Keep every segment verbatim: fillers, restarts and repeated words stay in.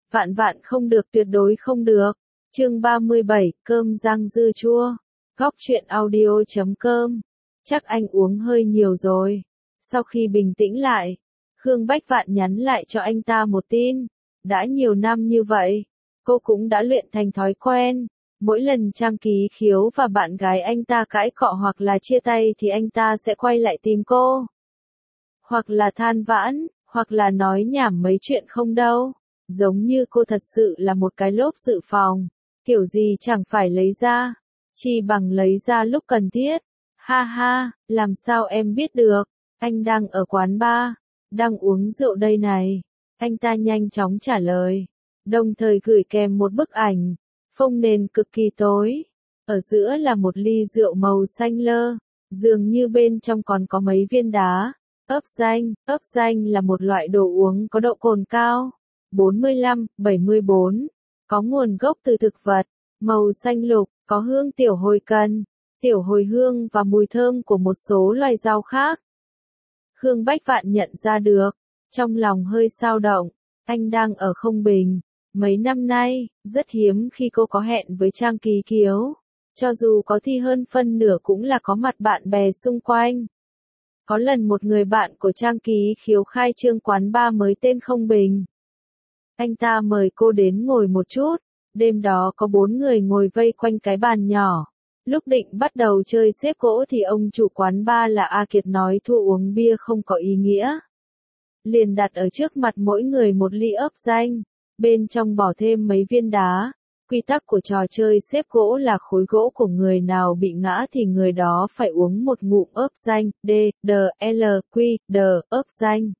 Vạn vạn không được, tuyệt đối không được. Chương ba mươi bảy, cơm rang dưa chua. Góc truyện audio chấm com. Chắc anh uống hơi nhiều rồi. Sau khi bình tĩnh lại, Khương Bách Vạn nhắn lại cho anh ta một tin. Đã nhiều năm như vậy, cô cũng đã luyện thành thói quen. Mỗi lần Trang Ký Khiếu và bạn gái anh ta cãi cọ hoặc là chia tay thì anh ta sẽ quay lại tìm cô. Hoặc là than vãn, hoặc là nói nhảm mấy chuyện không đâu. Giống như cô thật sự là một cái lốp dự phòng. Kiểu gì chẳng phải lấy ra. Chỉ bằng lấy ra lúc cần thiết. Ha ha, làm sao em biết được. Anh đang ở quán bar. Đang uống rượu đây này. Anh ta nhanh chóng trả lời. Đồng thời gửi kèm một bức ảnh. Phông nền cực kỳ tối. Ở giữa là một ly rượu màu xanh lơ. Dường như bên trong còn có mấy viên đá. Ớp danh, ớp danh là một loại đồ uống có độ cồn cao. bốn mươi lăm, bảy mươi bốn. Có nguồn gốc từ thực vật. Màu xanh lục, có hương tiểu hồi cần, tiểu hồi hương và mùi thơm của một số loài rau khác. Khương Bách Vạn nhận ra được. Trong lòng hơi dao động. Anh đang ở Không Bình. Mấy năm nay, rất hiếm khi cô có hẹn với Trang Ký Khiếu. Cho dù có thì hơn phân nửa cũng là có mặt bạn bè xung quanh. Có lần một người bạn của Trang Ký Khiếu khai trương quán bar mới tên Không Bình. Anh ta mời cô đến ngồi một chút. Đêm đó có bốn người ngồi vây quanh cái bàn nhỏ. Lúc định bắt đầu chơi xếp gỗ thì ông chủ quán bar là A Kiệt nói thua uống bia không có ý nghĩa. Liền đặt ở trước mặt mỗi người một ly ớp danh. Bên trong bỏ thêm mấy viên đá. Quy tắc của trò chơi xếp gỗ là khối gỗ của người nào bị ngã thì người đó phải uống một ngụm ớp danh. D, D, L, Q, D, ớp danh.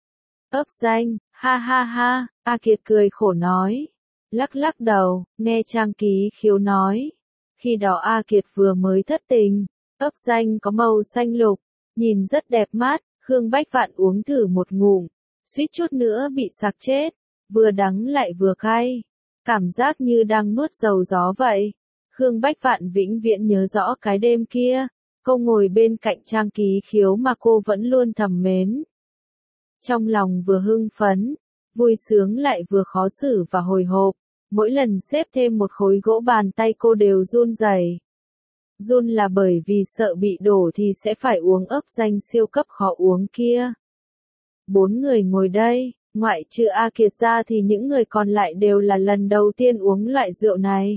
Ớp danh, ha ha ha, A Kiệt cười khổ nói. Lắc lắc đầu, nghe Trang Ký Khiếu nói. Khi đó A Kiệt vừa mới thất tình. Ớp danh có màu xanh lục, nhìn rất đẹp mắt. Khương Bách Vạn uống thử một ngụm, suýt chút nữa bị sặc chết. Vừa đắng lại vừa cay. Cảm giác như đang nuốt dầu gió vậy. Khương Bách Vạn vĩnh viễn nhớ rõ cái đêm kia. Cô ngồi bên cạnh Trang Ký Khiếu mà cô vẫn luôn thầm mến. Trong lòng vừa hưng phấn, vui sướng lại vừa khó xử và hồi hộp. Mỗi lần xếp thêm một khối gỗ bàn tay cô đều run rẩy. Run là bởi vì sợ bị đổ thì sẽ phải uống ớp danh siêu cấp khó uống kia. Bốn người ngồi đây, ngoại trừ A Kiệt ra thì những người còn lại đều là lần đầu tiên uống loại rượu này.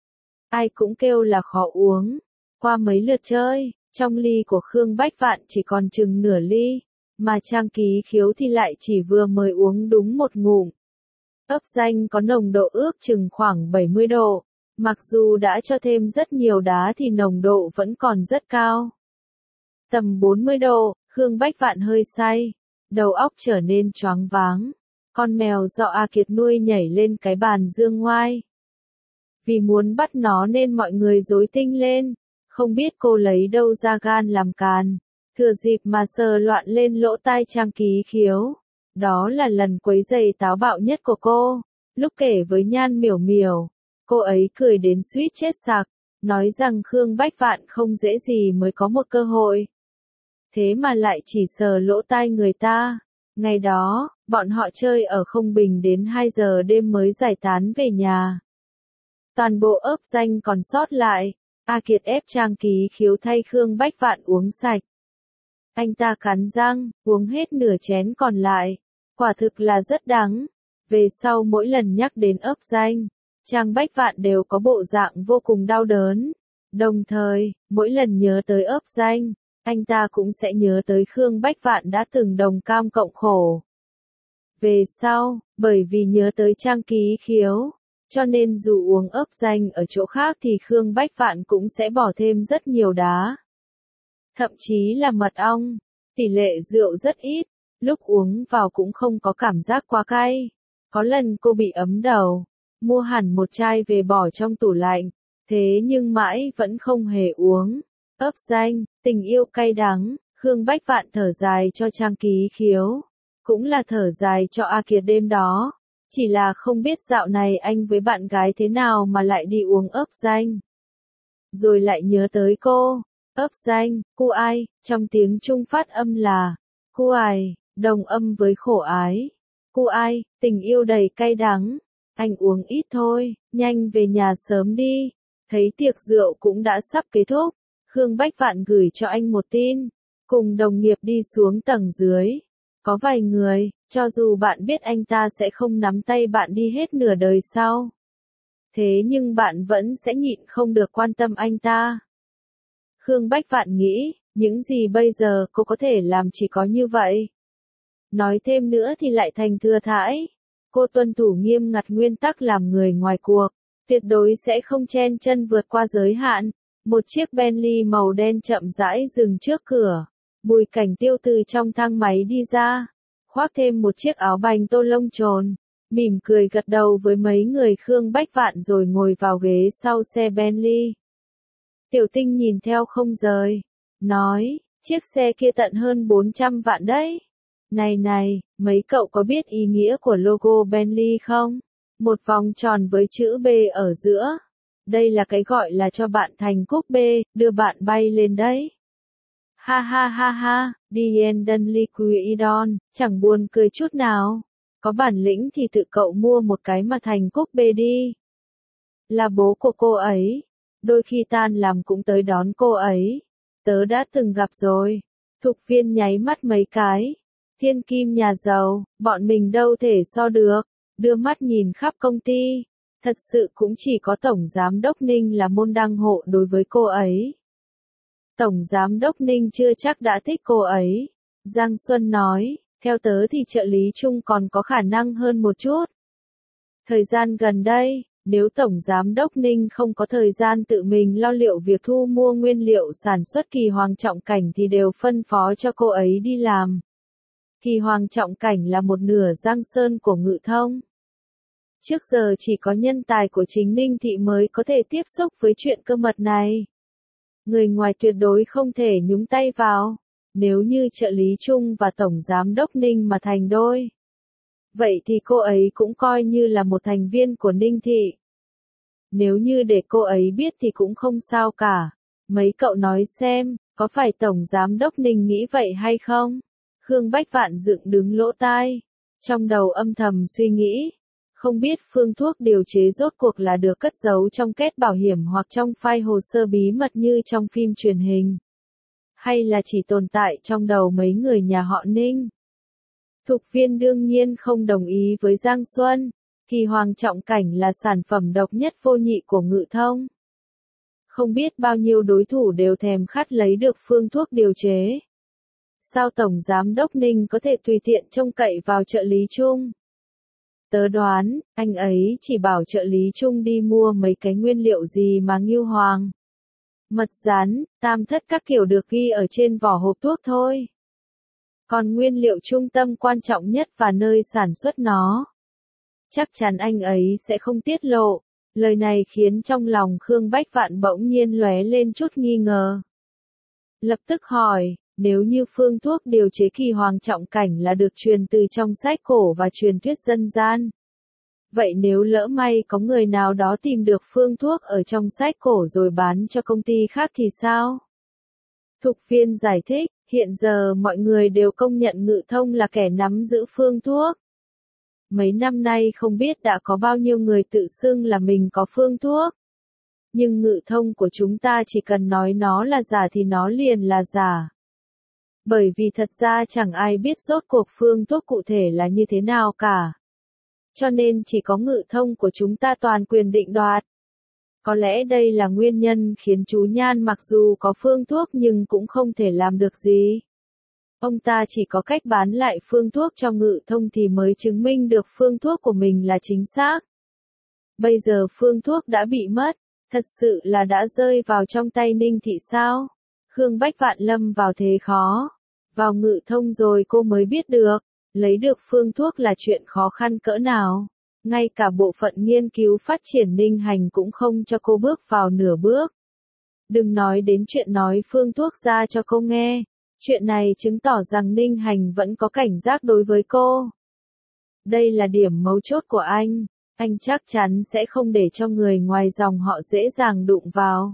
Ai cũng kêu là khó uống. Qua mấy lượt chơi, trong ly của Khương Bách Vạn chỉ còn chừng nửa ly, mà Trang Ký Khiếu thì lại chỉ vừa mới uống đúng một ngụm. Ớp danh có nồng độ ước chừng khoảng bảy mươi độ, mặc dù đã cho thêm rất nhiều đá thì nồng độ vẫn còn rất cao. Tầm bốn mươi độ, Khương Bách Vạn hơi say, đầu óc trở nên choáng váng. Con mèo do A Kiệt nuôi nhảy lên cái bàn dương ngoai. Vì muốn bắt nó nên mọi người rối tinh lên, không biết cô lấy đâu ra gan làm càn, thừa dịp mà sờ loạn lên lỗ tai Trang Ký Khiếu. Đó là lần quấy giày táo bạo nhất của cô. Lúc kể với Nhan Miểu Miểu, cô ấy cười đến suýt chết sặc, nói rằng Khương Bách Vạn không dễ gì mới có một cơ hội. Thế mà lại chỉ sờ lỗ tai người ta. Ngày đó, bọn họ chơi ở Không Bình đến hai giờ đêm mới giải tán về nhà. Toàn bộ ớp danh còn sót lại, A Kiệt ép Trang Ký Khiếu thay Khương Bách Vạn uống sạch. Anh ta cắn răng, uống hết nửa chén còn lại. Quả thực là rất đắng. Về sau mỗi lần nhắc đến ớp danh, Trang Bách Vạn đều có bộ dạng vô cùng đau đớn. Đồng thời, mỗi lần nhớ tới ớp danh, anh ta cũng sẽ nhớ tới Khương Bách Vạn đã từng đồng cam cộng khổ. Về sau, bởi vì nhớ tới Trang Ký Khiếu, cho nên dù uống ớp danh ở chỗ khác thì Khương Bách Vạn cũng sẽ bỏ thêm rất nhiều đá. Thậm chí là mật ong, tỷ lệ rượu rất ít, lúc uống vào cũng không có cảm giác quá cay. Có lần cô bị ấm đầu, mua hẳn một chai về bỏ trong tủ lạnh, thế nhưng mãi vẫn không hề uống. Ớp danh, tình yêu cay đắng, Khương Bách Vạn thở dài cho Trang Ký Khiếu, cũng là thở dài cho A Kiệt đêm đó. Chỉ là không biết dạo này anh với bạn gái thế nào mà lại đi uống ớp danh. Rồi lại nhớ tới cô. Ớp danh, cu ai, trong tiếng Trung phát âm là cu ai, đồng âm với khổ ái. Cu ai, tình yêu đầy cay đắng. Anh uống ít thôi, nhanh về nhà sớm đi. Thấy tiệc rượu cũng đã sắp kết thúc, Khương Bách Vạn gửi cho anh một tin, cùng đồng nghiệp đi xuống tầng dưới. Có vài người, cho dù bạn biết anh ta sẽ không nắm tay bạn đi hết nửa đời sau. Thế nhưng bạn vẫn sẽ nhịn không được quan tâm anh ta. Khương Bách Vạn nghĩ, những gì bây giờ cô có thể làm chỉ có như vậy. Nói thêm nữa thì lại thành thừa thãi. Cô tuân thủ nghiêm ngặt nguyên tắc làm người ngoài cuộc, tuyệt đối sẽ không chen chân vượt qua giới hạn. Một chiếc Bentley màu đen chậm rãi dừng trước cửa. Bùi Cảnh Tiêu từ trong thang máy đi ra, khoác thêm một chiếc áo bành tô lông trồn, mỉm cười gật đầu với mấy người Khương Bách Vạn rồi ngồi vào ghế sau xe Bentley. Tiểu Tinh nhìn theo không rời, nói, chiếc xe kia tận hơn bốn trăm vạn đấy. Này này, mấy cậu có biết ý nghĩa của logo Bentley không? Một vòng tròn với chữ B ở giữa. Đây là cái gọi là cho bạn thành cúp B, đưa bạn bay lên đấy. Ha ha ha ha, Diendon Liquidon, chẳng buồn cười chút nào. Có bản lĩnh thì tự cậu mua một cái mà thành cúp B đi. Là bố của cô ấy. Đôi khi tan làm cũng tới đón cô ấy. Tớ đã từng gặp rồi. Thục Viên nháy mắt mấy cái. Thiên kim nhà giàu, bọn mình đâu thể so được. Đưa mắt nhìn khắp công ty. Thật sự cũng chỉ có Tổng Giám Đốc Ninh là môn đăng hộ đối với cô ấy. Tổng Giám Đốc Ninh chưa chắc đã thích cô ấy. Giang Xuân nói, theo tớ thì trợ lý Trung còn có khả năng hơn một chút. Thời gian gần đây, nếu Tổng Giám Đốc Ninh không có thời gian tự mình lo liệu việc thu mua nguyên liệu sản xuất Kỳ Hoàng Trọng Cảnh thì đều phân phó cho cô ấy đi làm. Kỳ Hoàng Trọng Cảnh là một nửa Giang Sơn của Ngự Thông. Trước giờ chỉ có nhân tài của chính Ninh Thị mới có thể tiếp xúc với chuyện cơ mật này. Người ngoài tuyệt đối không thể nhúng tay vào. Nếu như trợ lý Trung và Tổng Giám Đốc Ninh mà thành đôi, vậy thì cô ấy cũng coi như là một thành viên của Ninh Thị. Nếu như để cô ấy biết thì cũng không sao cả. Mấy cậu nói xem, có phải Tổng Giám Đốc Ninh nghĩ vậy hay không? Khương Bách Vạn dựng đứng lỗ tai, trong đầu âm thầm suy nghĩ. Không biết phương thuốc điều chế rốt cuộc là được cất giấu trong két bảo hiểm hoặc trong file hồ sơ bí mật như trong phim truyền hình. Hay là chỉ tồn tại trong đầu mấy người nhà họ Ninh. Thục Viên đương nhiên không đồng ý với Giang Xuân. Kỳ Hoàng Trọng Cảnh là sản phẩm độc nhất vô nhị của Ngự Thông. Không biết bao nhiêu đối thủ đều thèm khát lấy được phương thuốc điều chế. Sao Tổng Giám Đốc Ninh có thể tùy tiện trông cậy vào trợ lý Trung? Tớ đoán, anh ấy chỉ bảo trợ lý Trung đi mua mấy cái nguyên liệu gì mà Ngưu Hoàng, mật rán, tam thất các kiểu được ghi ở trên vỏ hộp thuốc thôi. Còn nguyên liệu trung tâm quan trọng nhất và nơi sản xuất nó, chắc chắn anh ấy sẽ không tiết lộ. Lời này khiến trong lòng Khương Bách Vạn bỗng nhiên lóe lên chút nghi ngờ. Lập tức hỏi, nếu như phương thuốc điều chế Kỳ Hoàng Trọng Cảnh là được truyền từ trong sách cổ và truyền thuyết dân gian, vậy nếu lỡ may có người nào đó tìm được phương thuốc ở trong sách cổ rồi bán cho công ty khác thì sao? Thục Viên giải thích, hiện giờ mọi người đều công nhận Ngự Thông là kẻ nắm giữ phương thuốc. Mấy năm nay không biết đã có bao nhiêu người tự xưng là mình có phương thuốc. Nhưng Ngự Thông của chúng ta chỉ cần nói nó là giả thì nó liền là giả. Bởi vì thật ra chẳng ai biết rốt cuộc phương thuốc cụ thể là như thế nào cả. Cho nên chỉ có Ngự Thông của chúng ta toàn quyền định đoạt. Có lẽ đây là nguyên nhân khiến chú Nhan mặc dù có phương thuốc nhưng cũng không thể làm được gì. Ông ta chỉ có cách bán lại phương thuốc cho Ngự Thông thì mới chứng minh được phương thuốc của mình là chính xác. Bây giờ phương thuốc đã bị mất, thật sự là đã rơi vào trong tay Ninh Thị sao? Khương Bách Vạn lâm vào thế khó. Vào Ngự Thông rồi cô mới biết được, lấy được phương thuốc là chuyện khó khăn cỡ nào. Ngay cả bộ phận nghiên cứu phát triển Ninh Hành cũng không cho cô bước vào nửa bước. Đừng nói đến chuyện nói phương thuốc ra cho cô nghe. Chuyện này chứng tỏ rằng Ninh Hành vẫn có cảnh giác đối với cô. Đây là điểm mấu chốt của anh. Anh chắc chắn sẽ không để cho người ngoài dòng họ dễ dàng đụng vào.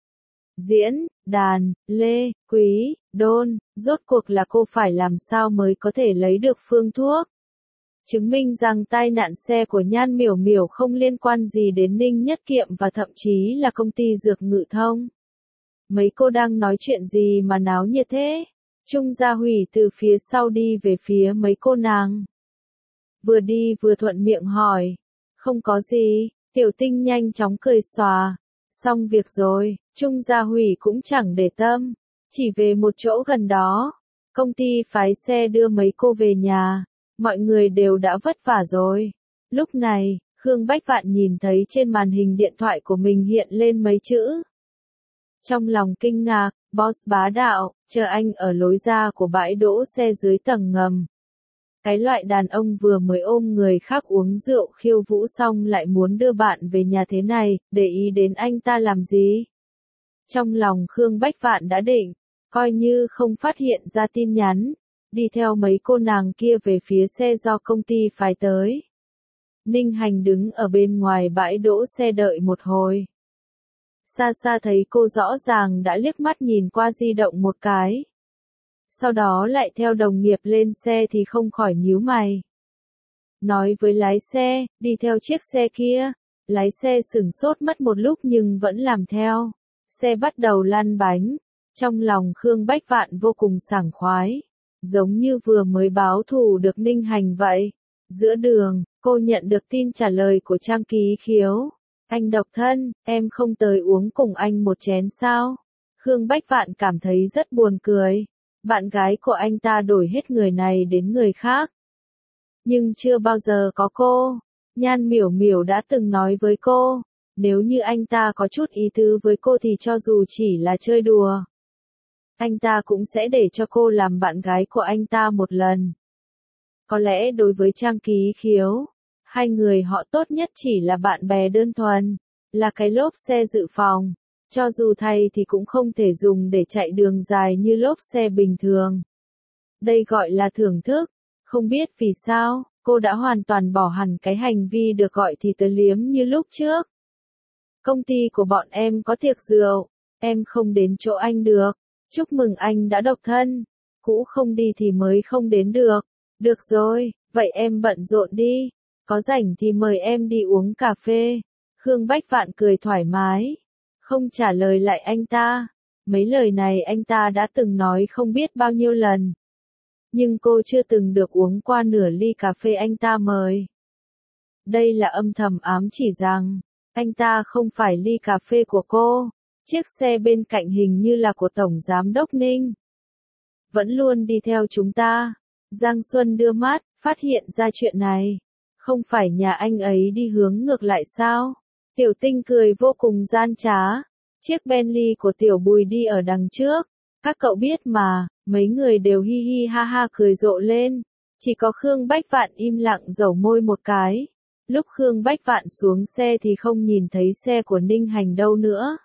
Diễn, đàn, lê, quý, đôn, rốt cuộc là cô phải làm sao mới có thể lấy được phương thuốc. chứng minh rằng tai nạn xe của Nhan Miểu Miểu không liên quan gì đến Ninh Nhất Kiệm và thậm chí là công ty dược Ngự Thông. Mấy cô đang nói chuyện gì mà náo nhiệt thế? Trung Gia Hủy từ phía sau đi về phía mấy cô nàng. Vừa đi vừa thuận miệng hỏi. Không có gì, Tiểu Tinh nhanh chóng cười xòa. Xong việc rồi, Trung Gia Hủy cũng chẳng để tâm. Chỉ về một chỗ gần đó. Công ty phái xe đưa mấy cô về nhà. Mọi người đều đã vất vả rồi. Lúc này, Khương Bách Vạn nhìn thấy trên màn hình điện thoại của mình hiện lên mấy chữ. Trong lòng kinh ngạc, boss bá đạo, chờ anh ở lối ra của bãi đỗ xe dưới tầng ngầm. Cái loại đàn ông vừa mới ôm người khác uống rượu khiêu vũ xong lại muốn đưa bạn về nhà thế này, để ý đến anh ta làm gì? Trong lòng Khương Bách Vạn đã định, coi như không phát hiện ra tin nhắn, đi theo mấy cô nàng kia về phía xe do công ty phái tới. Ninh Hành đứng ở bên ngoài bãi đỗ xe đợi một hồi. Xa xa thấy cô rõ ràng đã liếc mắt nhìn qua di động một cái. Sau đó lại theo đồng nghiệp lên xe thì không khỏi nhíu mày. Nói với lái xe, đi theo chiếc xe kia. Lái xe sửng sốt mất một lúc nhưng vẫn làm theo. Xe bắt đầu lăn bánh. Trong lòng Khương Bách Vạn vô cùng sảng khoái. Giống như vừa mới báo thù được Ninh Hành vậy. Giữa đường, cô nhận được tin trả lời của Trang Ký Khiếu. Anh độc thân, em không tới uống cùng anh một chén sao? Khương Bách Vạn cảm thấy rất buồn cười. Bạn gái của anh ta đổi hết người này đến người khác. Nhưng chưa bao giờ có cô. Nhan Miểu Miểu đã từng nói với cô, nếu như anh ta có chút ý tứ với cô thì cho dù chỉ là chơi đùa, anh ta cũng sẽ để cho cô làm bạn gái của anh ta một lần. Có lẽ đối với Trang Ký Khiếu, hai người họ tốt nhất chỉ là bạn bè đơn thuần, là cái lốp xe dự phòng. Cho dù thay thì cũng không thể dùng để chạy đường dài như lốp xe bình thường. Đây gọi là thưởng thức. Không biết vì sao, cô đã hoàn toàn bỏ hẳn cái hành vi được gọi thì tớ liếm như lúc trước. Công ty của bọn em có tiệc rượu, em không đến chỗ anh được. Chúc mừng anh đã độc thân. Cũ không đi thì mới không đến được. Được rồi, vậy em bận rộn đi. Có rảnh thì mời em đi uống cà phê. Khương Bách Vạn cười thoải mái. Không trả lời lại anh ta. Mấy lời này anh ta đã từng nói không biết bao nhiêu lần. Nhưng cô chưa từng được uống qua nửa ly cà phê anh ta mời. Đây là âm thầm ám chỉ rằng, anh ta không phải ly cà phê của cô. Chiếc xe bên cạnh hình như là của Tổng Giám đốc Ninh. Vẫn luôn đi theo chúng ta. Giang Xuân đưa mắt, phát hiện ra chuyện này. Không phải nhà anh ấy đi hướng ngược lại sao? Tiểu Tinh cười vô cùng gian trá. Chiếc Bentley của Tiểu Bùi đi ở đằng trước. Các cậu biết mà, mấy người đều hi hi ha ha cười rộ lên. Chỉ có Khương Bách Vạn im lặng dẩu môi một cái. Lúc Khương Bách Vạn xuống xe thì không nhìn thấy xe của Ninh Hành đâu nữa.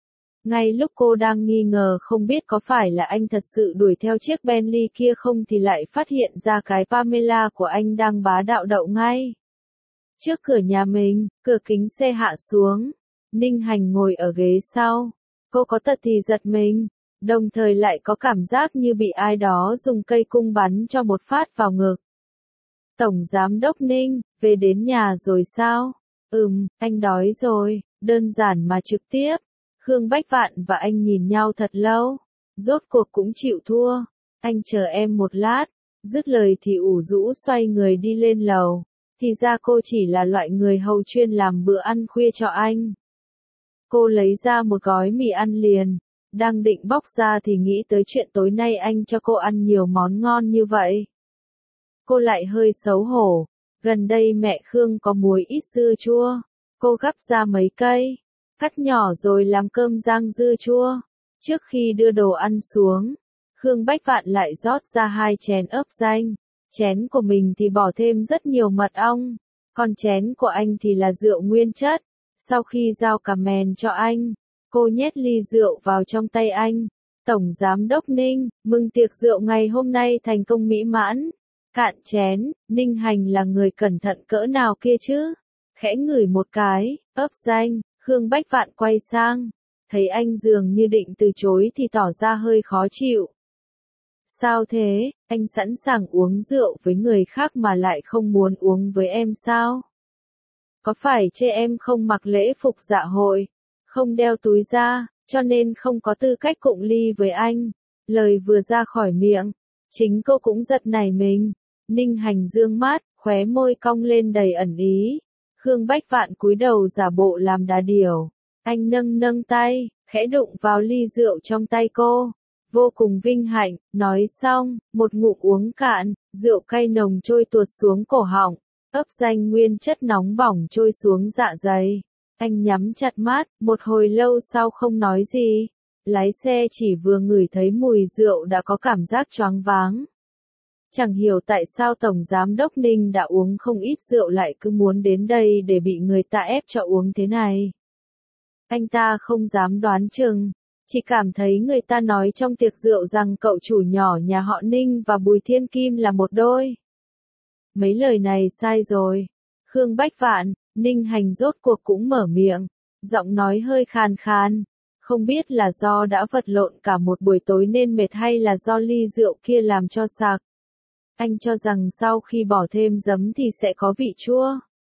Ngay lúc cô đang nghi ngờ không biết có phải là anh thật sự đuổi theo chiếc Bentley kia không thì lại phát hiện ra cái Pamela của anh đang bá đạo đậu ngay trước cửa nhà mình. Cửa kính xe hạ xuống. Ninh Hành ngồi ở ghế sau. Cô có tật thì giật mình, đồng thời lại có cảm giác như bị ai đó dùng cây cung bắn cho một phát vào ngực. Tổng Giám đốc Ninh, về đến nhà rồi sao? Ừm, anh đói rồi, đơn giản mà trực tiếp. Khương Bách Vạn và anh nhìn nhau thật lâu. Rốt cuộc cũng chịu thua. Anh chờ em một lát. Dứt lời thì ủ rũ xoay người đi lên lầu. Thì ra cô chỉ là loại người hầu chuyên làm bữa ăn khuya cho anh. Cô lấy ra một gói mì ăn liền. Đang định bóc ra thì nghĩ tới chuyện tối nay anh cho cô ăn nhiều món ngon như vậy. Cô lại hơi xấu hổ. Gần đây mẹ Khương có muối ít dưa chua. Cô gắp ra mấy cây, cắt nhỏ rồi làm cơm rang dưa chua. Trước khi đưa đồ ăn xuống, Khương Bách Vạn lại rót ra hai chén ớp ranh. Chén của mình thì bỏ thêm rất nhiều mật ong, còn chén của anh thì là rượu nguyên chất. Sau khi giao cà mèn cho anh, cô nhét ly rượu vào trong tay anh. Tổng Giám đốc Ninh, mừng tiệc rượu ngày hôm nay thành công mỹ mãn. Cạn chén, Ninh Hành là người cẩn thận cỡ nào kia chứ? Khẽ ngửi một cái, ớp ranh, Khương Bách Vạn quay sang. Thấy anh dường như định từ chối thì tỏ ra hơi khó chịu. Sao thế, anh sẵn sàng uống rượu với người khác mà lại không muốn uống với em sao? Có phải chê em không mặc lễ phục dạ hội, không đeo túi da, cho nên không có tư cách cụng ly với anh? Lời vừa ra khỏi miệng, chính cô cũng giật nảy mình. Ninh Hành dương mắt, khóe môi cong lên đầy ẩn ý. Khương Bách Vạn cúi đầu giả bộ làm đà điểu. Anh nâng nâng tay, khẽ đụng vào ly rượu trong tay cô. Vô cùng vinh hạnh, nói xong, một ngụm uống cạn, rượu cay nồng trôi tuột xuống cổ họng, ấp danh nguyên chất nóng bỏng trôi xuống dạ dày. Anh nhắm chặt mắt, một hồi lâu sau không nói gì. Lái xe chỉ vừa ngửi thấy mùi rượu đã có cảm giác choáng váng. Chẳng hiểu tại sao Tổng Giám đốc Ninh đã uống không ít rượu lại cứ muốn đến đây để bị người ta ép cho uống thế này. Anh ta không dám đoán chừng, chỉ cảm thấy người ta nói trong tiệc rượu rằng cậu chủ nhỏ nhà họ Ninh và Bùi Thiên Kim là một đôi. Mấy lời này sai rồi. Khương Bách Vạn, Ninh Hành rốt cuộc cũng mở miệng, giọng nói hơi khàn khàn. Không biết là do đã vật lộn cả một buổi tối nên mệt hay là do ly rượu kia làm cho sặc. Anh cho rằng sau khi bỏ thêm giấm thì sẽ có vị chua.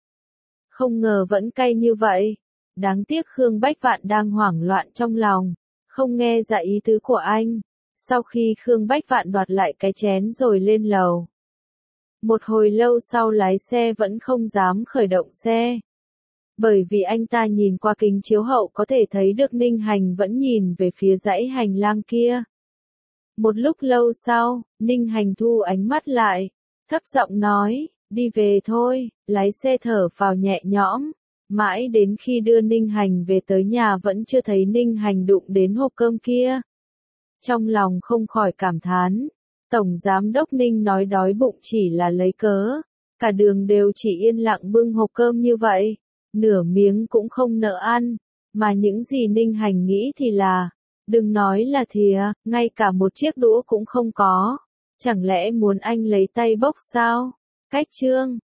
Không ngờ vẫn cay như vậy. Đáng tiếc Khương Bách Vạn đang hoảng loạn trong lòng, không nghe ra ý tứ của anh. Sau khi Khương Bách Vạn đoạt lại cái chén rồi lên lầu. Một hồi lâu sau lái xe vẫn không dám khởi động xe. Bởi vì anh ta nhìn qua kính chiếu hậu có thể thấy được Ninh Hành vẫn nhìn về phía dãy hành lang kia. Một lúc lâu sau, Ninh Hành thu ánh mắt lại, thấp giọng nói, đi về thôi, lái xe thở phào nhẹ nhõm. Mãi đến khi đưa Ninh Hành về tới nhà vẫn chưa thấy Ninh Hành đụng đến hộp cơm kia. Trong lòng không khỏi cảm thán, Tổng Giám đốc Ninh nói đói bụng chỉ là lấy cớ, cả đường đều chỉ yên lặng bưng hộp cơm như vậy, nửa miếng cũng không nỡ ăn, mà những gì Ninh Hành nghĩ thì là, đừng nói là thìa, ngay cả một chiếc đũa cũng không có, chẳng lẽ muốn anh lấy tay bốc sao? Cách chương